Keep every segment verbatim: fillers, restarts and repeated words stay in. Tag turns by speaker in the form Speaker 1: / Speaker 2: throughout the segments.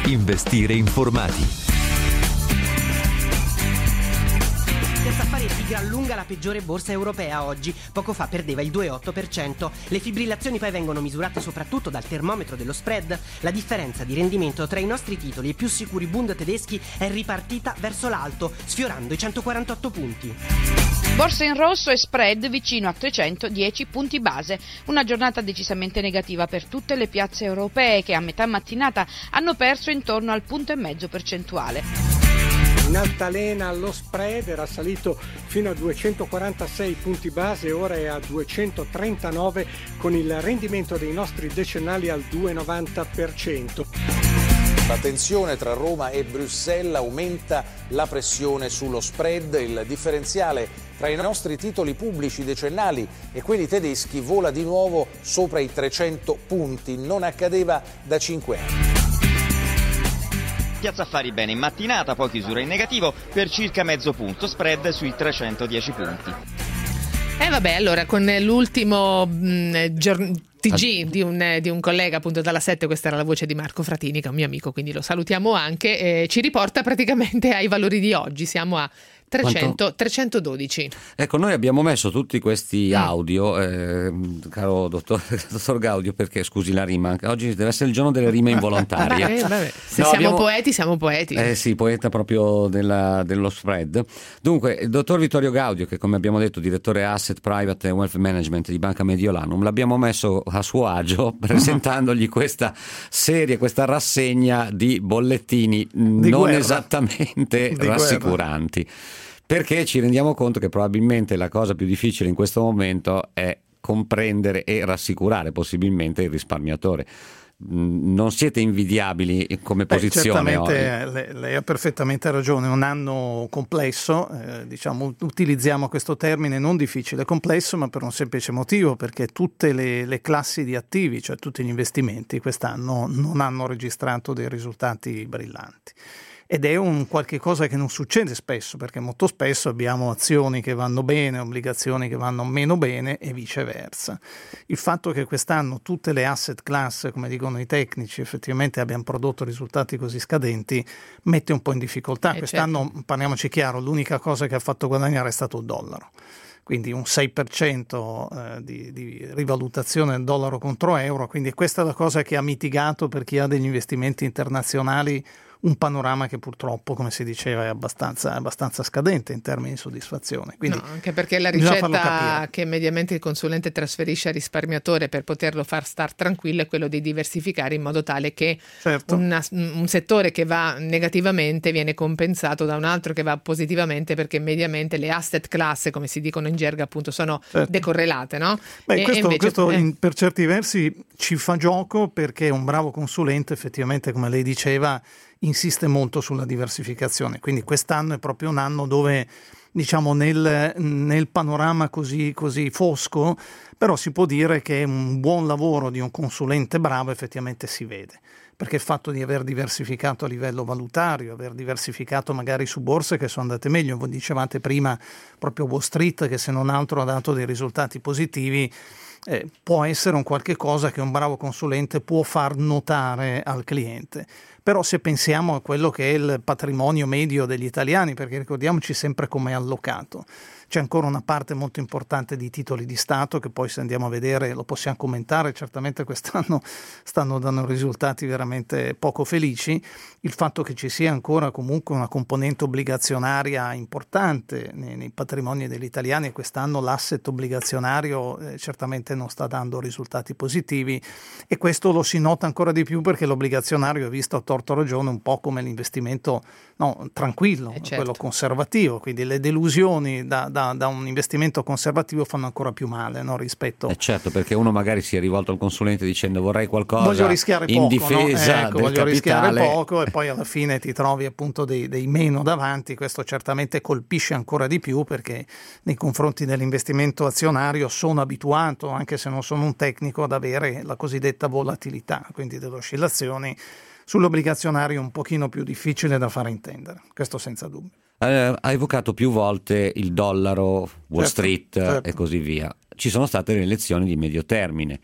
Speaker 1: Investire informati.
Speaker 2: Piazza Affari è di gran lunga la peggiore borsa europea oggi. Poco fa perdeva il due virgola otto per cento. Le fibrillazioni poi vengono misurate soprattutto dal termometro dello spread. La differenza di rendimento tra i nostri titoli e i più sicuri Bund tedeschi è ripartita verso l'alto, sfiorando i centoquarantotto punti.
Speaker 3: Borsa in rosso e spread vicino a trecentodieci punti base. Una giornata decisamente negativa per tutte le piazze europee che a metà mattinata hanno perso intorno al punto e mezzo percentuale.
Speaker 4: In altalena lo spread era salito fino a duecentoquarantasei punti base, ora è a duecentotrentanove con il rendimento dei nostri decennali al due virgola novanta per cento.
Speaker 5: La tensione tra Roma e Bruxelles aumenta la pressione sullo spread, il differenziale tra i nostri titoli pubblici decennali e quelli tedeschi vola di nuovo sopra i trecento punti, non accadeva da cinque anni.
Speaker 6: Piazza Affari bene in mattinata, poi chiusura in negativo per circa mezzo punto, spread sui trecentodieci punti.
Speaker 7: E eh vabbè, allora con l'ultimo mh, giorn- T G di un, di un collega appunto dalla sette, questa era la voce di Marco Fratini, che è un mio amico, quindi lo salutiamo anche, eh, ci riporta praticamente ai valori di oggi, siamo a trecento, trecentododici.
Speaker 8: Ecco, noi abbiamo messo tutti questi audio, eh, caro dottor, dottor Gaudio, perché scusi la rima, oggi deve essere il giorno delle rime involontarie.
Speaker 7: Eh, vabbè. Se
Speaker 8: no,
Speaker 7: siamo
Speaker 8: abbiamo...
Speaker 7: poeti, siamo poeti.
Speaker 8: Eh sì, poeta proprio della, dello spread. Dunque, il dottor Vittorio Gaudio, che come abbiamo detto direttore Asset Private e Wealth Management di Banca Mediolanum, l'abbiamo messo a suo agio presentandogli questa serie, questa rassegna di bollettini di non guerra. esattamente di rassicuranti. Guerra. Perché ci rendiamo conto che probabilmente la cosa più difficile in questo momento è comprendere e rassicurare possibilmente il risparmiatore. Non siete invidiabili come posizione?
Speaker 9: Beh, certamente lei, lei ha perfettamente ragione, è un anno complesso, eh, diciamo, utilizziamo questo termine non difficile, complesso, ma per un semplice motivo, perché tutte le, le classi di attivi, cioè tutti gli investimenti quest'anno non hanno registrato dei risultati brillanti. Ed è un qualche cosa che non succede spesso, perché molto spesso abbiamo azioni che vanno bene, obbligazioni che vanno meno bene e viceversa. Il fatto che quest'anno tutte le asset class, come dicono i tecnici, effettivamente abbiano prodotto risultati così scadenti, mette un po' in difficoltà. Eh Quest'anno, certo. Parliamoci chiaro, l'unica cosa che ha fatto guadagnare è stato il dollaro. Quindi un sei per cento eh, di, di rivalutazione del dollaro contro euro, quindi questa è la cosa che ha mitigato per chi ha degli investimenti internazionali un panorama che purtroppo, come si diceva, è abbastanza, abbastanza scadente in termini di soddisfazione. Quindi
Speaker 7: no, anche perché la ricetta che mediamente il consulente trasferisce al risparmiatore per poterlo far star tranquillo è quello di diversificare in modo tale che certo. una, un settore che va negativamente viene compensato da un altro che va positivamente, perché mediamente le asset class, come si dicono in gerga, appunto sono certo. decorrelate, no?
Speaker 9: Beh,
Speaker 7: e,
Speaker 9: questo,
Speaker 7: e invece,
Speaker 9: questo
Speaker 7: eh.
Speaker 9: in, per certi versi ci fa gioco, perché un bravo consulente effettivamente, come lei diceva, insiste molto sulla diversificazione, quindi quest'anno è proprio un anno dove, diciamo, nel, nel panorama così, così fosco, però si può dire che un buon lavoro di un consulente bravo effettivamente si vede, perché il fatto di aver diversificato a livello valutario, aver diversificato magari su borse che sono andate meglio, voi dicevate prima proprio Wall Street che se non altro ha dato dei risultati positivi, eh, può essere un qualche cosa che un bravo consulente può far notare al cliente. Però se pensiamo a quello che è il patrimonio medio degli italiani, perché ricordiamoci sempre come è allocato, c'è ancora una parte molto importante di titoli di Stato che poi, se andiamo a vedere, lo possiamo commentare, certamente quest'anno stanno dando risultati veramente poco felici. Il fatto che ci sia ancora comunque una componente obbligazionaria importante nei, nei patrimoni degli italiani, e quest'anno l'asset obbligazionario eh, certamente non sta dando risultati positivi, e questo lo si nota ancora di più perché l'obbligazionario è visto a torto ragione un po' come l'investimento no, tranquillo, eh certo. quello conservativo, quindi le delusioni da, da Da, da un investimento conservativo fanno ancora più male, no, rispetto
Speaker 8: eh certo, perché uno magari si è rivolto al consulente dicendo vorrei qualcosa
Speaker 9: voglio rischiare
Speaker 8: in
Speaker 9: poco,
Speaker 8: difesa
Speaker 9: no? ecco,
Speaker 8: del
Speaker 9: voglio
Speaker 8: capitale.
Speaker 9: rischiare poco, e poi alla fine ti trovi appunto dei, dei meno davanti. Questo certamente colpisce ancora di più, perché nei confronti dell'investimento azionario sono abituato, anche se non sono un tecnico, ad avere la cosiddetta volatilità, quindi delle oscillazioni. Sull'obbligazionario un pochino più difficile da fare intendere, questo senza dubbio.
Speaker 8: Eh, ha evocato più volte il dollaro, Wall
Speaker 9: certo,
Speaker 8: Street
Speaker 9: certo.
Speaker 8: e così via. Ci sono state le elezioni di medio termine.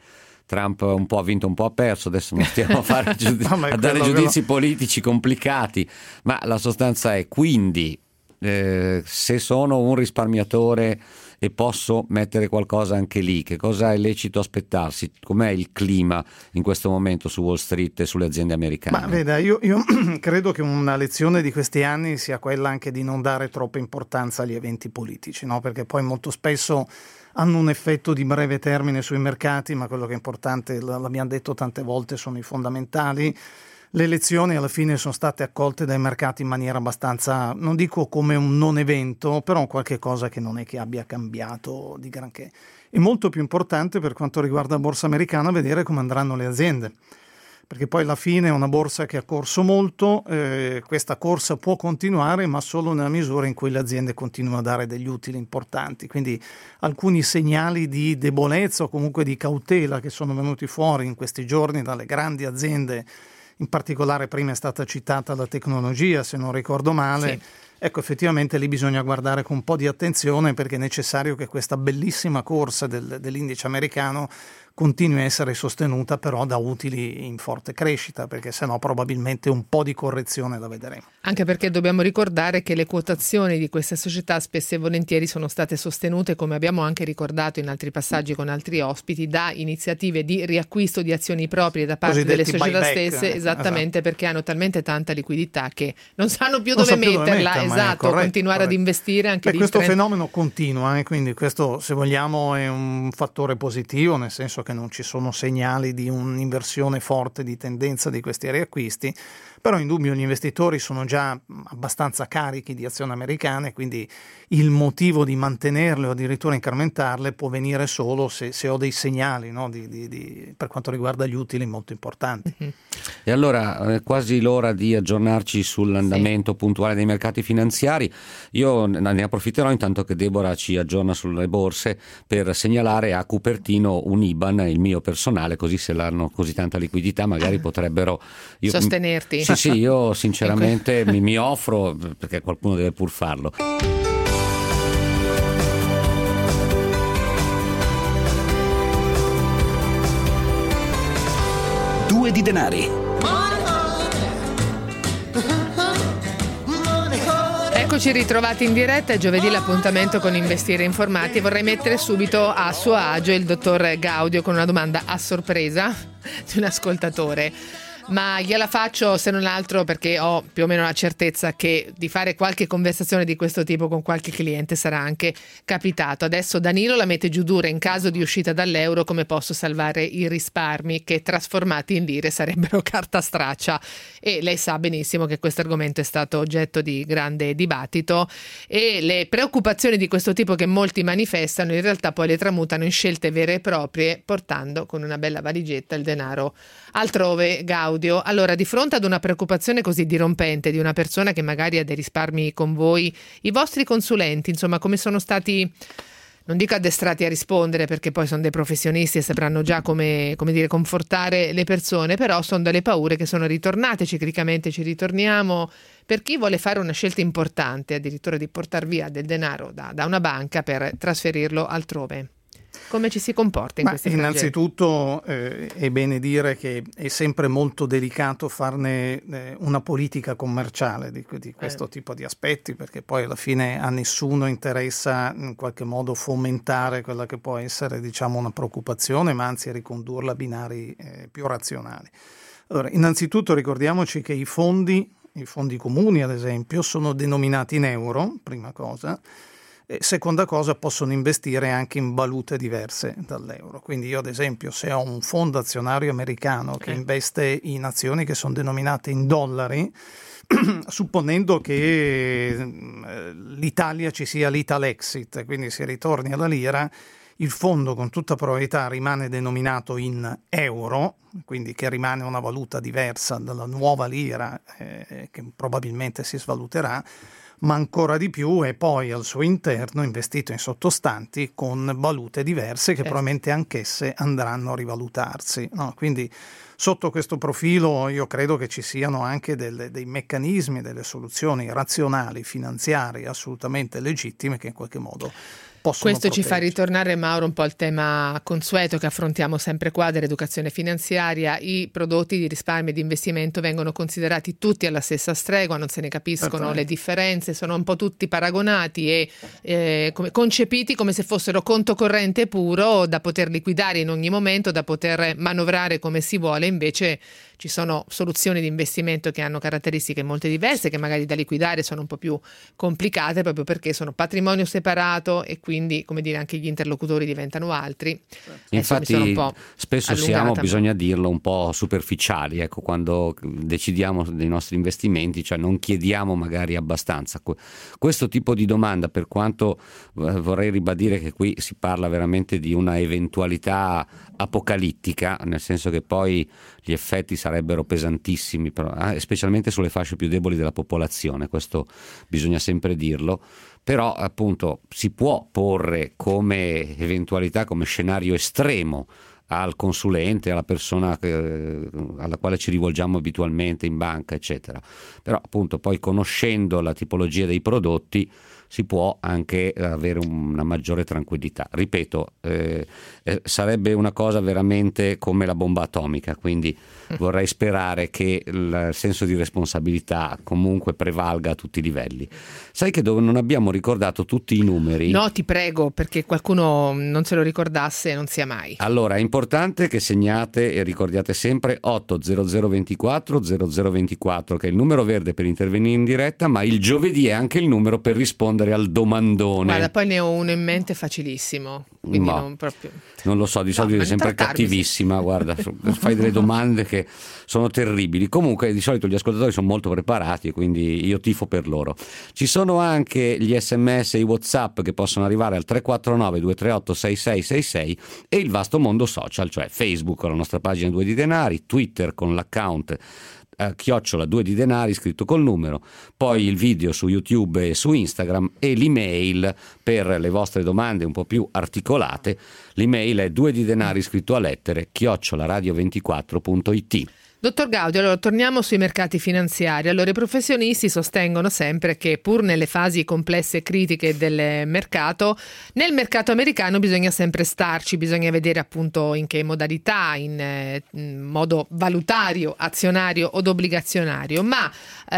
Speaker 8: Trump un po' ha vinto, un po' ha perso, adesso non stiamo a, fare giudi- no, a dare giudizi quello... politici complicati, ma la sostanza è quindi eh, se sono un risparmiatore e posso mettere qualcosa anche lì, che cosa è lecito aspettarsi? Com'è il clima in questo momento su Wall Street e sulle aziende americane?
Speaker 9: Ma veda, io, io credo che una lezione di questi anni sia quella anche di non dare troppa importanza agli eventi politici, no? Perché poi molto spesso hanno un effetto di breve termine sui mercati, ma quello che è importante, l'abbiamo detto tante volte, sono i fondamentali. Le elezioni alla fine sono state accolte dai mercati in maniera abbastanza, non dico come un non evento, però qualche cosa che non è che abbia cambiato di granché. È molto più importante per quanto riguarda la borsa americana vedere come andranno le aziende, perché poi alla fine è una borsa che ha corso molto, eh, questa corsa può continuare ma solo nella misura in cui le aziende continuano a dare degli utili importanti, quindi alcuni segnali di debolezza o comunque di cautela che sono venuti fuori in questi giorni dalle grandi aziende. In particolare prima è stata citata la tecnologia, se non ricordo male. Sì. Ecco, effettivamente lì bisogna guardare con un po' di attenzione perché è necessario che questa bellissima corsa del, dell'indice americano continui a essere sostenuta però da utili in forte crescita, perché sennò probabilmente un po' di correzione la vedremo.
Speaker 7: Anche perché dobbiamo ricordare che le quotazioni di queste società spesso e volentieri sono state sostenute, come abbiamo anche ricordato in altri passaggi con altri ospiti, da iniziative di riacquisto di azioni proprie da parte
Speaker 9: cosiddetti
Speaker 7: delle società
Speaker 9: buyback,
Speaker 7: stesse, esattamente, esatto. Perché hanno talmente tanta liquidità che non sanno più
Speaker 9: non
Speaker 7: dove
Speaker 9: più
Speaker 7: metterla,
Speaker 9: dove metterla,
Speaker 7: esatto,
Speaker 9: corretto,
Speaker 7: continuare
Speaker 9: corretto.
Speaker 7: ad investire anche
Speaker 9: Beh,
Speaker 7: lì.
Speaker 9: questo
Speaker 7: trenta
Speaker 9: fenomeno continua, eh, quindi questo, se vogliamo, è un fattore positivo, nel senso che non ci sono segnali di un'inversione forte di tendenza di questi riacquisti, però in dubbio gli investitori sono già abbastanza carichi di azioni americane, quindi il motivo di mantenerle o addirittura incrementarle può venire solo se, se ho dei segnali, no, di, di, di, per quanto riguarda gli utili molto importanti.
Speaker 8: Mm-hmm. E allora è quasi l'ora di aggiornarci sull'andamento sì. puntuale dei mercati finanziari. Io ne approfitterò intanto che Deborah ci aggiorna sulle borse per segnalare a Cupertino un I B A N, il mio personale, così se hanno così tanta liquidità magari potrebbero io,
Speaker 7: sostenerti.
Speaker 8: Sì, sì, io sinceramente mi, mi offro, perché qualcuno deve pur farlo.
Speaker 1: Due di denari.
Speaker 7: Eccoci ritrovati in diretta, è giovedì l'appuntamento con Investire Informati. Vorrei mettere subito a suo agio il dottor Gaudio con una domanda a sorpresa di un ascoltatore. Ma gliela faccio se non altro perché ho più o meno la certezza che di fare qualche conversazione di questo tipo con qualche cliente sarà anche capitato. Adesso Danilo la mette giù dura: in caso di uscita dall'euro come posso salvare i risparmi che trasformati in lire sarebbero carta straccia? E lei sa benissimo che questo argomento è stato oggetto di grande dibattito e le preoccupazioni di questo tipo che molti manifestano in realtà poi le tramutano in scelte vere e proprie, portando con una bella valigetta il denaro altrove. Gaudio, allora, di fronte ad una preoccupazione così dirompente di una persona che magari ha dei risparmi con voi, i vostri consulenti, insomma, come sono stati, non dico addestrati a rispondere perché poi sono dei professionisti e sapranno già come, come dire, confortare le persone, però sono delle paure che sono ritornate, ciclicamente ci ritorniamo. Per chi vuole fare una scelta importante, addirittura di portar via del denaro da, da una banca per trasferirlo altrove, come ci si comporta in
Speaker 9: Ma
Speaker 7: questi
Speaker 9: innanzitutto eh, è bene dire che è sempre molto delicato farne eh, una politica commerciale di, di questo eh. tipo di aspetti, perché poi alla fine a nessuno interessa in qualche modo fomentare quella che può essere, diciamo, una preoccupazione, ma anzi ricondurla a binari eh, più razionali. Allora, innanzitutto ricordiamoci che i fondi, i fondi comuni ad esempio, sono denominati in euro, prima cosa. E seconda cosa, possono investire anche in valute diverse dall'euro. Quindi io ad esempio se ho un fondo azionario americano che investe in azioni che sono denominate in dollari, supponendo che l'Italia ci sia l'Italexit, quindi si ritorni alla lira, il fondo con tutta probabilità rimane denominato in euro, quindi che rimane una valuta diversa dalla nuova lira eh, che probabilmente si svaluterà, ma ancora di più è poi al suo interno investito in sottostanti con valute diverse che eh. probabilmente anch'esse andranno a rivalutarsi, no? Quindi sotto questo profilo io credo che ci siano anche delle, dei meccanismi, delle soluzioni razionali, finanziarie assolutamente legittime che in qualche modo possono
Speaker 7: Questo
Speaker 9: proteggere.
Speaker 7: ci fa ritornare, Mauro, un po' al tema consueto che affrontiamo sempre qua dell'educazione finanziaria. I prodotti di risparmio e di investimento vengono considerati tutti alla stessa stregua, non se ne capiscono le differenze, sono un po' tutti paragonati e eh, come, concepiti come se fossero conto corrente puro da poter liquidare in ogni momento, da poter manovrare come si vuole. Invece ci sono soluzioni di investimento che hanno caratteristiche molto diverse, che magari da liquidare sono un po' più complicate proprio perché sono patrimonio separato e quindi, come dire, anche gli interlocutori diventano altri.
Speaker 8: Infatti
Speaker 7: un po'
Speaker 8: spesso
Speaker 7: allungata.
Speaker 8: siamo, bisogna dirlo, un po' superficiali, ecco, quando decidiamo dei nostri investimenti, cioè non chiediamo magari abbastanza. Questo tipo di domanda, per quanto vorrei ribadire che qui si parla veramente di una eventualità apocalittica, nel senso che poi gli effetti sarebbero pesantissimi, però, eh, specialmente sulle fasce più deboli della popolazione, questo bisogna sempre dirlo, però appunto si può porre come eventualità, come scenario estremo al consulente, alla persona che, alla quale ci rivolgiamo abitualmente in banca, eccetera. Però appunto poi, conoscendo la tipologia dei prodotti, si può anche avere una maggiore tranquillità. Ripeto, eh, eh, sarebbe una cosa veramente come la bomba atomica, quindi vorrei sperare che il senso di responsabilità comunque prevalga a tutti i livelli. Sai che dove non abbiamo ricordato tutti i numeri?
Speaker 7: No, ti prego, perché qualcuno non se lo ricordasse non sia mai.
Speaker 8: Allora, è importante che segnate e ricordiate sempre otto zero zero ventiquattro zero zero ventiquattro, che è il numero verde per intervenire in diretta, ma il giovedì è anche il numero per rispondere al domandone.
Speaker 7: Guarda, poi ne ho uno in mente facilissimo, quindi
Speaker 8: no,
Speaker 7: non proprio.
Speaker 8: Non lo so, di solito
Speaker 7: no,
Speaker 8: è sempre cattivissima, guarda, fai delle domande che sono terribili. Comunque di solito gli ascoltatori sono molto preparati e quindi io tifo per loro. Ci sono anche gli sms e i WhatsApp che possono arrivare al tre quattro nove due tre otto sei sei sei sei e il vasto mondo social, cioè Facebook con la nostra pagina due di denari, Twitter con l'account Uh, chiocciola due di denari scritto col numero, poi il video su YouTube e su Instagram e l'email per le vostre domande un po' più articolate. L'email è due di denari scritto a lettere chiocciola radio ventiquattro punto it.
Speaker 7: Dottor Gaudio, allora torniamo sui mercati finanziari. Allora, i professionisti sostengono sempre che pur nelle fasi complesse e critiche del mercato, nel mercato americano bisogna sempre starci, bisogna vedere appunto in che modalità, in, eh, in modo valutario, azionario od obbligazionario, ma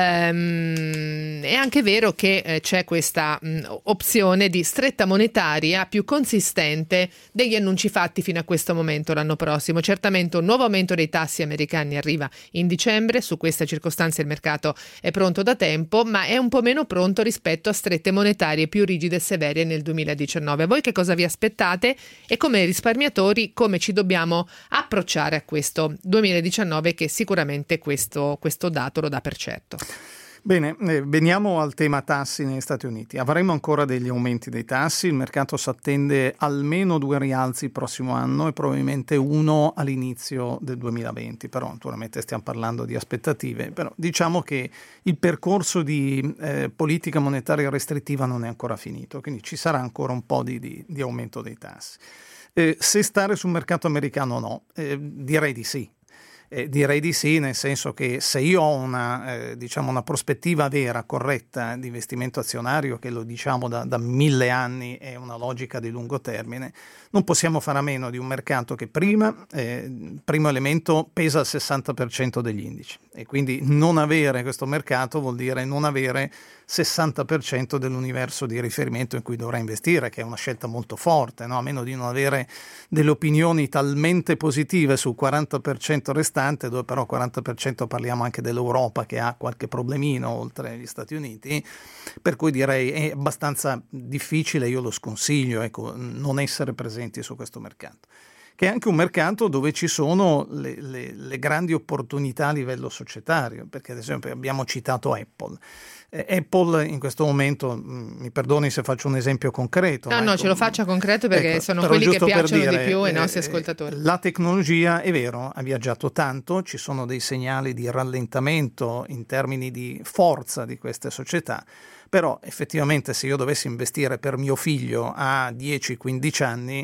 Speaker 7: ehm, è anche vero che eh, c'è questa mh, opzione di stretta monetaria più consistente degli annunci fatti fino a questo momento l'anno prossimo. Certamente un nuovo aumento dei tassi americani arriva in dicembre, su questa circostanza il mercato è pronto da tempo, ma è un po' meno pronto rispetto a strette monetarie più rigide e severe nel duemiladiciannove. Voi che cosa vi aspettate e come risparmiatori come ci dobbiamo approcciare a questo duemiladiciannove, che sicuramente questo, questo dato lo dà per certo?
Speaker 9: Bene, eh, veniamo al tema tassi negli Stati Uniti. Avremo ancora degli aumenti dei tassi, il mercato si attende almeno due rialzi il prossimo anno e probabilmente uno all'inizio del duemilaventi, però naturalmente stiamo parlando di aspettative, però diciamo che il percorso di eh, politica monetaria restrittiva non è ancora finito, quindi ci sarà ancora un po' di, di, di aumento dei tassi. Eh, se stare sul mercato americano o no, eh, direi di sì. Eh, direi di sì, nel senso che se io ho una, eh, diciamo una prospettiva vera, corretta di investimento azionario, che lo diciamo da, da mille anni è una logica di lungo termine, non possiamo fare a meno di un mercato che prima, eh, primo elemento, pesa il sessanta per cento degli indici e quindi non avere questo mercato vuol dire non avere sessanta per cento dell'universo di riferimento in cui dovrà investire, che è una scelta molto forte, no? A meno di non avere delle opinioni talmente positive sul quaranta per cento restante, dove però quaranta per cento parliamo anche dell'Europa che ha qualche problemino oltre agli Stati Uniti, per cui direi è abbastanza difficile, io lo sconsiglio, ecco, non essere presenti su questo mercato, che è anche un mercato dove ci sono le, le, le grandi opportunità a livello societario, perché ad esempio abbiamo citato Apple. Eh, Apple in questo momento, mh, mi perdoni se faccio un esempio concreto.
Speaker 7: No, no,
Speaker 9: ecco,
Speaker 7: ce lo faccia concreto perché
Speaker 9: ecco,
Speaker 7: sono quelli che piacciono
Speaker 9: dire,
Speaker 7: di più ai
Speaker 9: eh,
Speaker 7: nostri ascoltatori.
Speaker 9: La tecnologia, è vero, ha viaggiato tanto, ci sono dei segnali di rallentamento in termini di forza di queste società, però effettivamente se io dovessi investire per mio figlio a dieci quindici anni,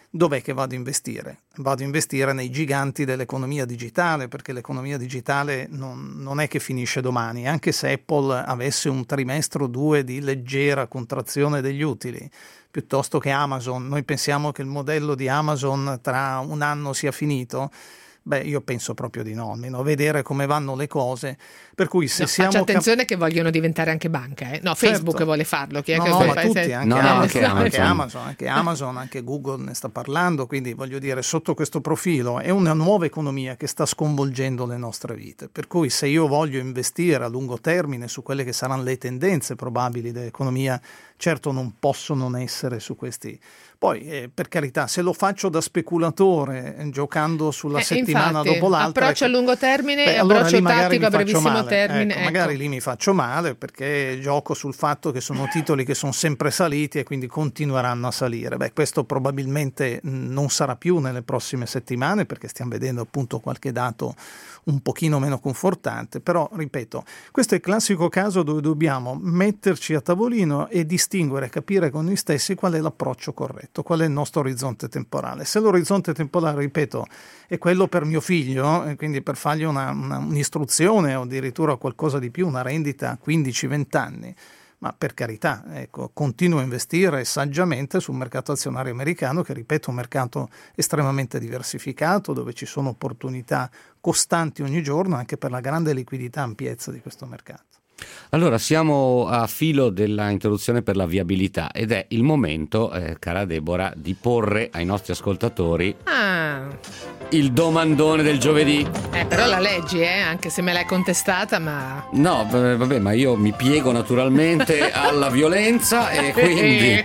Speaker 9: dov'è che vado a investire? Vado a investire nei giganti dell'economia digitale, perché l'economia digitale non, non è che finisce domani, anche se Apple avesse un trimestre o due di leggera contrazione degli utili, piuttosto che Amazon. Noi pensiamo che il modello di Amazon tra un anno sia finito? Beh, io penso proprio di no, almeno vedere come vanno le cose. Per cui se
Speaker 7: no,
Speaker 9: siamo
Speaker 7: faccia attenzione cap- che vogliono diventare anche banca, eh? No, Facebook
Speaker 9: certo.
Speaker 7: vuole farlo. Chi è
Speaker 9: no,
Speaker 7: che
Speaker 9: no,
Speaker 7: vuole
Speaker 9: ma tutti,
Speaker 7: se...
Speaker 9: anche,
Speaker 8: no,
Speaker 9: Amazon,
Speaker 8: no, anche, Amazon.
Speaker 9: anche Amazon, anche Amazon, anche Google ne sta parlando, quindi voglio dire, sotto questo profilo è una nuova economia che sta sconvolgendo le nostre vite. Per cui se io voglio investire a lungo termine su quelle che saranno le tendenze probabili dell'economia, certo non posso non essere su questi. Poi, eh, per carità, se lo faccio da speculatore, eh, giocando sulla
Speaker 7: eh,
Speaker 9: settimana
Speaker 7: infatti,
Speaker 9: dopo l'altra...
Speaker 7: approccio
Speaker 9: ecco,
Speaker 7: a lungo termine
Speaker 9: beh,
Speaker 7: e
Speaker 9: allora
Speaker 7: approccio tattico a
Speaker 9: mi
Speaker 7: brevissimo
Speaker 9: male.
Speaker 7: termine.
Speaker 9: Ecco,
Speaker 7: ecco.
Speaker 9: Magari lì mi faccio male perché gioco sul fatto che sono titoli che sono sempre saliti e quindi continueranno a salire. Beh, questo probabilmente non sarà più nelle prossime settimane perché stiamo vedendo appunto qualche dato un pochino meno confortante, però ripeto, questo è il classico caso dove dobbiamo metterci a tavolino e distinguere, capire con noi stessi qual è l'approccio corretto, qual è il nostro orizzonte temporale. Se l'orizzonte temporale, ripeto, è quello per mio figlio, e quindi per fargli una, una, un'istruzione o addirittura qualcosa di più, una rendita a quindici venti anni, ma per carità, ecco, continuo a investire saggiamente sul mercato azionario americano, che ripeto è un mercato estremamente diversificato, dove ci sono opportunità costanti ogni giorno anche per la grande liquidità e ampiezza di questo mercato.
Speaker 8: Allora siamo a filo della interruzione per la viabilità ed è il momento, eh, cara Deborah, di porre ai nostri ascoltatori
Speaker 7: ah.
Speaker 8: il domandone del giovedì.
Speaker 7: Eh, però la leggi, eh, anche se me l'hai contestata, ma...
Speaker 8: No, vabbè, ma io mi piego naturalmente alla violenza e quindi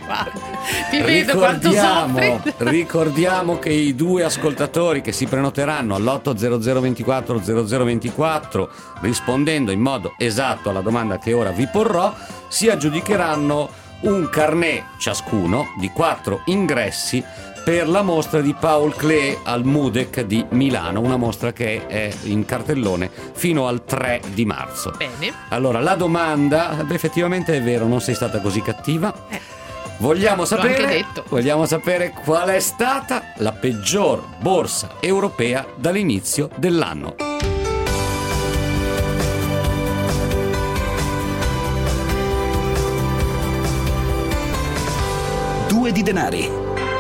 Speaker 7: ti vedo quanto soffri.
Speaker 8: Ricordiamo che i due ascoltatori che si prenoteranno all'otto zero zero ventiquattro zero zero ventiquattro rispondendo in modo esatto alla domanda che ora vi porrò si aggiudicheranno un carnet ciascuno di quattro ingressi per la mostra di Paul Klee al Mudec di Milano, una mostra che è in cartellone fino al tre di marzo.
Speaker 7: Bene.
Speaker 8: Allora, la domanda, effettivamente è vero, non sei stata così cattiva.
Speaker 7: Eh.
Speaker 8: Vogliamo sapere,
Speaker 7: L'ho anche detto.
Speaker 8: vogliamo sapere qual è stata la peggior borsa europea dall'inizio dell'anno.
Speaker 1: Due di denari.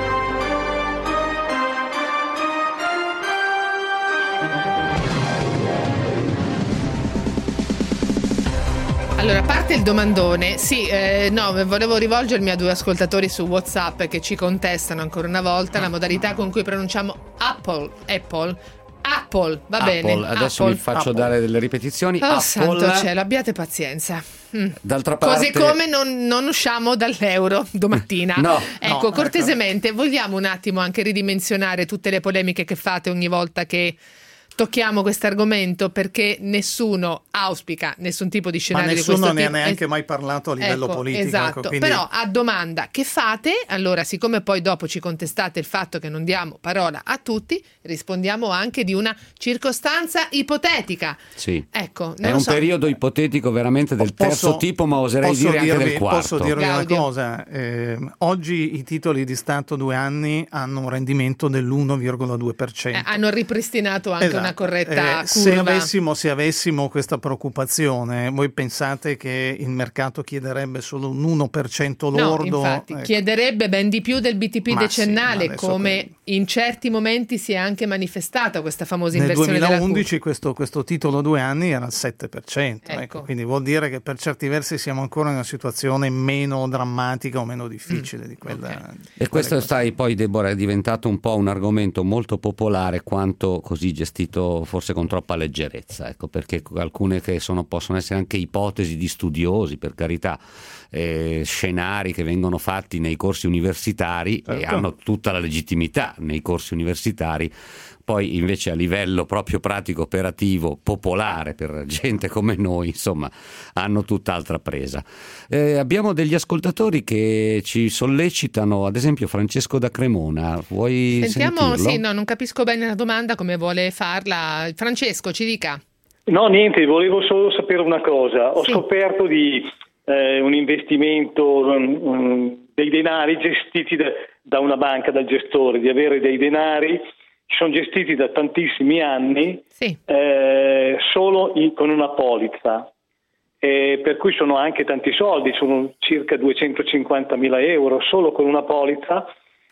Speaker 7: Allora, a parte il domandone, sì, eh, no, volevo rivolgermi a due ascoltatori su WhatsApp che ci contestano ancora una volta la modalità con cui pronunciamo Apple, Apple, Apple, va
Speaker 8: Apple.
Speaker 7: bene.
Speaker 8: Adesso
Speaker 7: Apple.
Speaker 8: vi faccio
Speaker 9: Apple.
Speaker 8: dare delle ripetizioni.
Speaker 7: Oh,
Speaker 8: Apple.
Speaker 7: santo cielo, abbiate pazienza. Mm.
Speaker 8: D'altra parte...
Speaker 7: Così come non, non usciamo dall'euro domattina.
Speaker 8: No.
Speaker 7: Ecco,
Speaker 9: No,
Speaker 7: cortesemente, vogliamo un attimo anche ridimensionare tutte le polemiche che fate ogni volta che tocchiamo questo argomento, perché nessuno auspica nessun tipo di scenario
Speaker 9: Ma
Speaker 7: di questo
Speaker 9: nessuno ne
Speaker 7: tipo.
Speaker 9: ha neanche mai parlato a livello
Speaker 7: ecco,
Speaker 9: politico.
Speaker 7: esatto,
Speaker 9: ecco, quindi...
Speaker 7: però a domanda che fate, allora siccome poi dopo ci contestate il fatto che non diamo parola a tutti, rispondiamo anche di una circostanza ipotetica.
Speaker 8: Sì.
Speaker 7: Ecco, non
Speaker 8: è
Speaker 7: lo
Speaker 8: un
Speaker 7: so.
Speaker 8: periodo ipotetico veramente del
Speaker 9: Posso-
Speaker 8: terzo tipo, ma oserei
Speaker 9: posso
Speaker 8: dire anche
Speaker 9: dirvi-
Speaker 8: del quarto.
Speaker 9: Posso dirvi una
Speaker 7: Gaudio.
Speaker 9: cosa, eh, oggi i titoli di Stato due anni hanno un rendimento dell'uno virgola due per cento.
Speaker 7: Eh, hanno ripristinato anche
Speaker 9: Esatto.
Speaker 7: una corretta
Speaker 9: Eh, se
Speaker 7: curva.
Speaker 9: avessimo, se avessimo questa preoccupazione, voi pensate che il mercato chiederebbe solo un uno per cento
Speaker 7: No,
Speaker 9: lordo?
Speaker 7: infatti,
Speaker 9: Ecco.
Speaker 7: chiederebbe ben di più del B T P
Speaker 9: Ma
Speaker 7: decennale,
Speaker 9: sì, ma adesso
Speaker 7: come
Speaker 9: quindi-
Speaker 7: in certi momenti si è anche manifestata questa famosa
Speaker 9: Nel
Speaker 7: inversione della curva.
Speaker 9: duemilaundici questo, questo titolo due anni era al sette per cento,
Speaker 7: Ecco.
Speaker 9: ecco, quindi vuol dire che per certi versi siamo ancora in una situazione meno drammatica o meno difficile
Speaker 7: Mm.
Speaker 9: di quella.
Speaker 7: Okay.
Speaker 9: di
Speaker 8: E
Speaker 9: quelle
Speaker 8: questo,
Speaker 9: cose.
Speaker 8: sai, poi Deborah, è diventato un po' un argomento molto popolare, quanto così gestito forse con troppa leggerezza, ecco, perché alcune che sono, possono essere anche ipotesi di studiosi, per carità, eh, scenari che vengono fatti nei corsi universitari e
Speaker 9: Certo.
Speaker 8: hanno tutta la legittimità nei corsi universitari. Poi invece a livello proprio pratico, operativo, popolare per gente come noi, insomma, hanno tutt'altra presa. Eh, abbiamo degli ascoltatori che ci sollecitano, ad esempio Francesco da Cremona, vuoi
Speaker 7: Sentiamo,
Speaker 8: sentirlo?
Speaker 7: sì, no, non capisco bene la domanda, come vuole farla. Francesco, ci dica.
Speaker 10: No, niente, volevo solo sapere una cosa. Ho
Speaker 7: Sì.
Speaker 10: scoperto di eh, un investimento um, um, dei denari gestiti da, da una banca, dal gestore, di avere dei denari che sono gestiti da tantissimi anni
Speaker 7: sì.
Speaker 10: eh, solo in, con una polizza. E per cui sono anche tanti soldi, sono circa duecentocinquantamila euro solo con una polizza,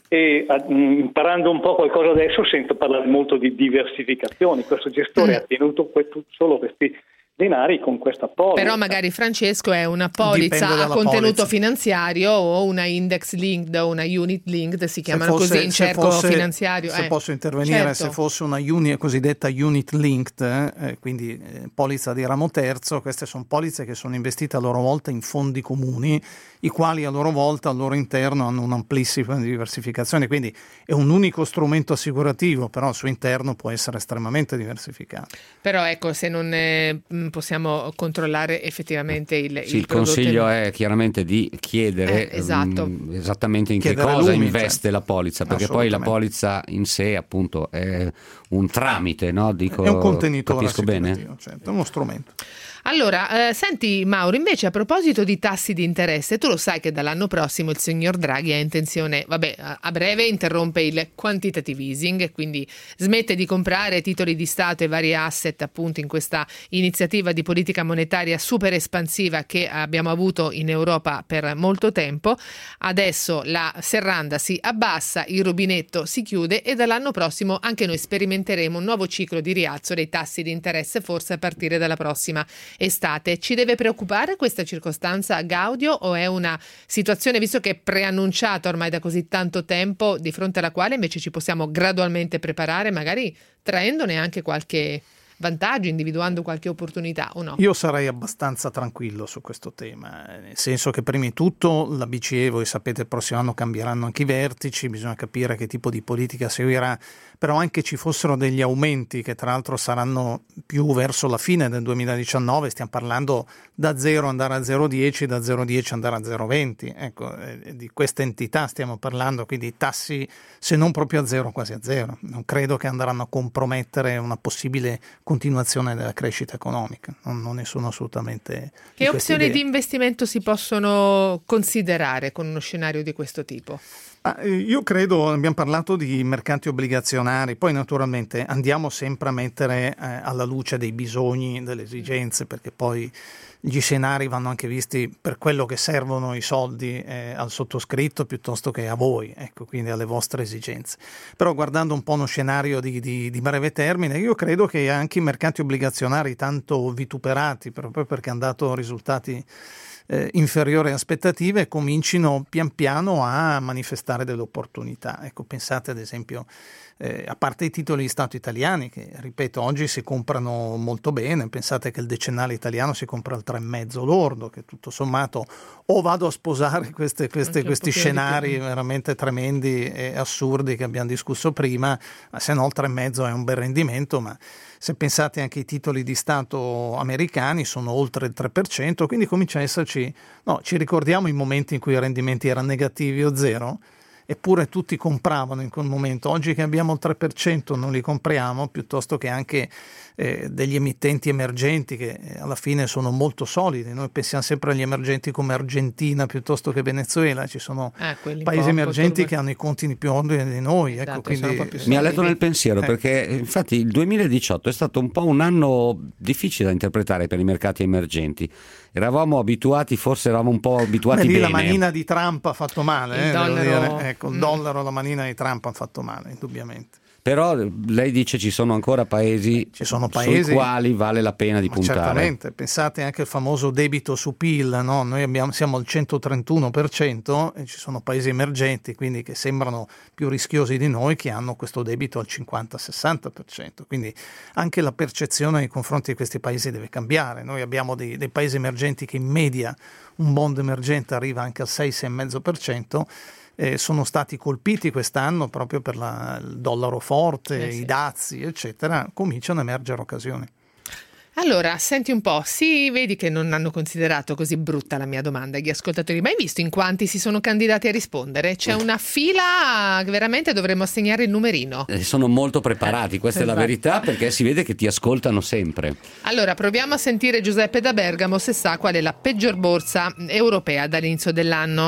Speaker 10: e a, imparando un po' qualcosa adesso sento parlare molto di diversificazione. Questo gestore mm. ha tenuto questo, solo questi denari con questa polizza.
Speaker 7: Però magari, Francesco, è una polizza a contenuto polizza. finanziario o una index linked o una unit linked, si chiamano fosse, così in cerco
Speaker 9: fosse,
Speaker 7: finanziario.
Speaker 9: Se
Speaker 7: eh.
Speaker 9: posso intervenire, certo. Se fosse una uni, cosiddetta unit linked, eh, quindi eh, polizza di ramo terzo, queste sono polizze che sono investite a loro volta in fondi comuni, i quali a loro volta al loro interno hanno un'amplissima diversificazione, quindi è un unico strumento assicurativo, però al suo interno può essere estremamente diversificato.
Speaker 7: Però ecco, se non eh, possiamo controllare effettivamente il,
Speaker 8: sì,
Speaker 7: il,
Speaker 8: il consiglio è chiaramente di chiedere
Speaker 7: eh, esatto.
Speaker 8: mh, esattamente in
Speaker 9: chiedere
Speaker 8: che cosa
Speaker 9: l'U M I,
Speaker 8: investe
Speaker 9: cioè.
Speaker 8: la polizza, perché poi la polizza in sé appunto è un tramite, no? Dico,
Speaker 9: è un contenitore
Speaker 8: capisco bene?
Speaker 9: Certo, è uno strumento.
Speaker 7: Allora, eh, senti Mauro, invece a proposito di tassi di interesse, tu lo sai che dall'anno prossimo il signor Draghi ha intenzione, vabbè, a breve interrompe il quantitative easing, quindi smette di comprare titoli di Stato e vari asset appunto in questa iniziativa di politica monetaria super espansiva che abbiamo avuto in Europa per molto tempo. Adesso la serranda si abbassa, il rubinetto si chiude e dall'anno prossimo anche noi sperimenteremo un nuovo ciclo di rialzo dei tassi di interesse, forse a partire dalla prossima estate. Ci deve preoccupare questa circostanza, Gaudio, o è una situazione, visto che è preannunciata ormai da così tanto tempo, di fronte alla quale invece ci possiamo gradualmente preparare, magari traendone anche qualche vantaggio, individuando qualche opportunità, o no?
Speaker 9: Io sarei abbastanza tranquillo su questo tema, nel senso che prima di tutto la B C E, voi sapete, il prossimo anno cambieranno anche i vertici, bisogna capire che tipo di politica seguirà, però anche ci fossero degli aumenti che tra l'altro saranno più verso la fine del duemiladiciannove, stiamo parlando da zero andare a zero virgola dieci, da zero virgola dieci andare a zero virgola venti, ecco, eh, di questa entità stiamo parlando, quindi tassi se non proprio a zero, quasi a zero. Non credo che andranno a compromettere una possibile continuazione della crescita economica, non, non ne sono assolutamente.
Speaker 7: Che opzioni idee. di investimento si possono considerare con uno scenario di questo tipo?
Speaker 9: Ah, io credo, abbiamo parlato di mercati obbligazionari, poi naturalmente andiamo sempre a mettere eh, alla luce dei bisogni, delle esigenze, perché poi gli scenari vanno anche visti per quello che servono i soldi eh, al sottoscritto piuttosto che a voi, ecco, quindi alle vostre esigenze. Però guardando un po' uno scenario di, di, di breve termine, io credo che anche i mercati obbligazionari tanto vituperati, proprio perché hanno dato risultati Eh, inferiore a aspettative, comincino pian piano a manifestare delle opportunità. Ecco, pensate ad esempio eh, a parte i titoli di Stato italiani che, ripeto, oggi si comprano molto bene, pensate che il decennale italiano si compra al tre virgola cinque lordo, che tutto sommato o vado a sposare queste, queste, questi scenari veramente tremendi e assurdi che abbiamo discusso prima, ma se no il tre virgola cinque è un bel rendimento, ma se pensate anche ai titoli di Stato americani sono oltre il tre per cento, quindi comincia a esserci, no, ci ricordiamo i momenti in cui i rendimenti erano negativi o zero, eppure tutti compravano in quel momento. Oggi che abbiamo il tre per cento non li compriamo, piuttosto che anche eh, degli emittenti emergenti che eh, alla fine sono molto solidi. Noi pensiamo sempre agli emergenti come Argentina piuttosto che Venezuela, ci sono
Speaker 7: eh,
Speaker 9: paesi emergenti che hanno i conti più ordini di noi. Ecco, quindi,
Speaker 8: mi ha letto nel pensiero eh. perché infatti il duemiladiciotto è stato un po' un anno difficile da interpretare per i mercati emergenti. Eravamo abituati, forse eravamo un po' abituati
Speaker 9: Beh, lì
Speaker 8: bene.
Speaker 9: La manina di Trump ha fatto male,
Speaker 7: il
Speaker 9: eh,
Speaker 7: dollaro...
Speaker 9: devo dire. Ecco, il
Speaker 7: mm.
Speaker 9: dollaro, la manina di Trump ha fatto male, indubbiamente.
Speaker 8: Però lei dice ci sono ancora paesi,
Speaker 9: ci sono paesi
Speaker 8: sui quali vale la pena di puntare.
Speaker 9: Certamente, pensate anche al famoso debito su P I L, no? Noi abbiamo, siamo al centotrentuno per cento e ci sono paesi emergenti, quindi che sembrano più rischiosi di noi, che hanno questo debito al cinquanta sessanta per cento. Quindi anche la percezione nei confronti di questi paesi deve cambiare. Noi abbiamo dei, dei paesi emergenti che in media un bond emergente arriva anche al sei sei virgola cinque per cento. Eh, sono stati colpiti quest'anno proprio per la, il dollaro forte,
Speaker 7: eh sì.
Speaker 9: i dazi, eccetera, cominciano a emergere occasioni.
Speaker 7: Allora, senti un po', sì, vedi che non hanno considerato così brutta la mia domanda gli ascoltatori, ma hai visto in quanti si sono candidati a rispondere? C'è una fila, veramente dovremmo assegnare il numerino.
Speaker 8: Eh, sono molto preparati, questa esatto. è la verità, perché si vede che ti ascoltano sempre.
Speaker 7: Allora, proviamo a sentire Giuseppe da Bergamo se sa qual è la peggior borsa europea dall'inizio dell'anno.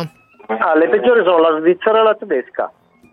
Speaker 11: Ah, le peggiori sono la svizzera e la tedesca.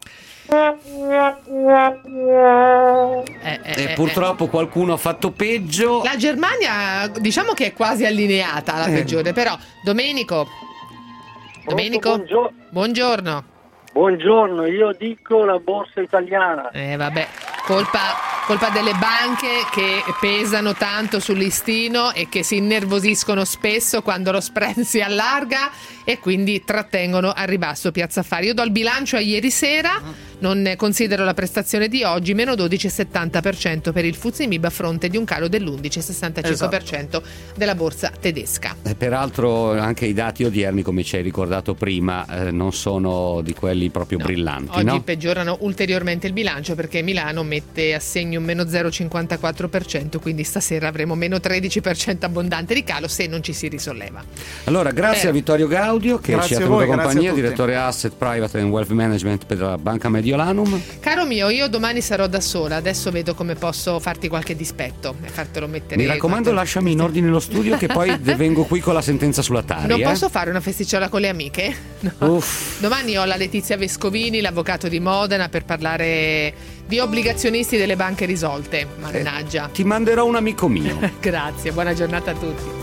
Speaker 8: Eh, eh, e purtroppo eh. qualcuno ha fatto peggio.
Speaker 7: La Germania, diciamo che è quasi allineata alla eh. peggiore, però Domenico Domenico
Speaker 11: buongiorno.
Speaker 7: buongiorno
Speaker 11: buongiorno io dico la borsa italiana.
Speaker 7: Eh vabbè, colpa colpa delle banche che pesano tanto sul listino e che si innervosiscono spesso quando lo spread si allarga e quindi trattengono al ribasso Piazza Affari. Io do il bilancio a ieri sera, non considero la prestazione di oggi, meno dodici virgola settanta per cento per il F T S E M I B a fronte di un calo dell'undici virgola sessantacinque per cento esatto. della borsa tedesca.
Speaker 8: E peraltro anche i dati odierni, come ci hai ricordato prima, eh, non sono di quelli proprio no. brillanti.
Speaker 7: Oggi
Speaker 8: no?
Speaker 7: peggiorano ulteriormente il bilancio perché Milano mette a segno un meno zero virgola cinquantaquattro per cento, quindi stasera avremo meno tredici per cento abbondante di calo se non ci si risolleva.
Speaker 8: Allora, grazie eh. a Vittorio Gaudio che
Speaker 9: grazie
Speaker 8: ci ha tenuto
Speaker 9: voi,
Speaker 8: compagnia, direttore Asset Private and Wealth Management per la Banca Mediolanum.
Speaker 7: Caro mio, io domani sarò da sola, adesso vedo come posso farti qualche dispetto e fartelo mettere.
Speaker 8: Mi raccomando, quanto... lasciami in ordine lo studio che poi vengo qui con la sentenza sulla Tari.
Speaker 7: Non
Speaker 8: eh?
Speaker 7: posso fare una festicciola con le amiche? No.
Speaker 8: Uff.
Speaker 7: Domani ho la Letizia Vescovini, l'avvocato di Modena, per parlare di obbligazionisti delle banche risolte. Mannaggia.
Speaker 8: Eh, ti manderò un amico mio.
Speaker 7: Grazie, buona giornata a tutti.